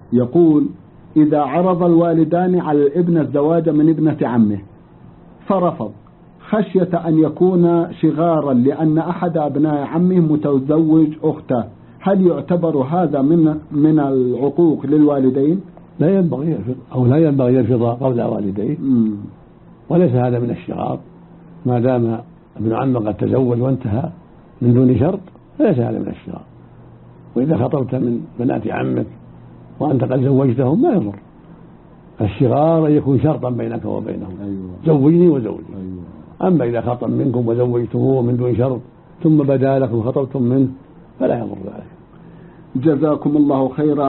يقول: إذا عرض الوالدان على الابن الزواج من ابنة عمه فرفض خشية أن يكون شغارا لأن أحد أبناء عمه متزوج أخته، هل يعتبر هذا من العقوق للوالدين؟ لا ينبغي يرفض قول والديه، وليس هذا من الشغار، ما دام ابن عمه قد تزوج وانتهى من دون شرط فليس هذا من الشغار. وإذا خطبت من بنات عمك وأنت قد زوجتهم ما يضر. الشغار يكون شرطا بينك وبينهم، زوجني وزوجي. أما إذا خطب منكم وزوجتموه من دون شرط ثم بدا لكم خطبتم منه فلا يضر ذلك. جزاكم الله خيرا.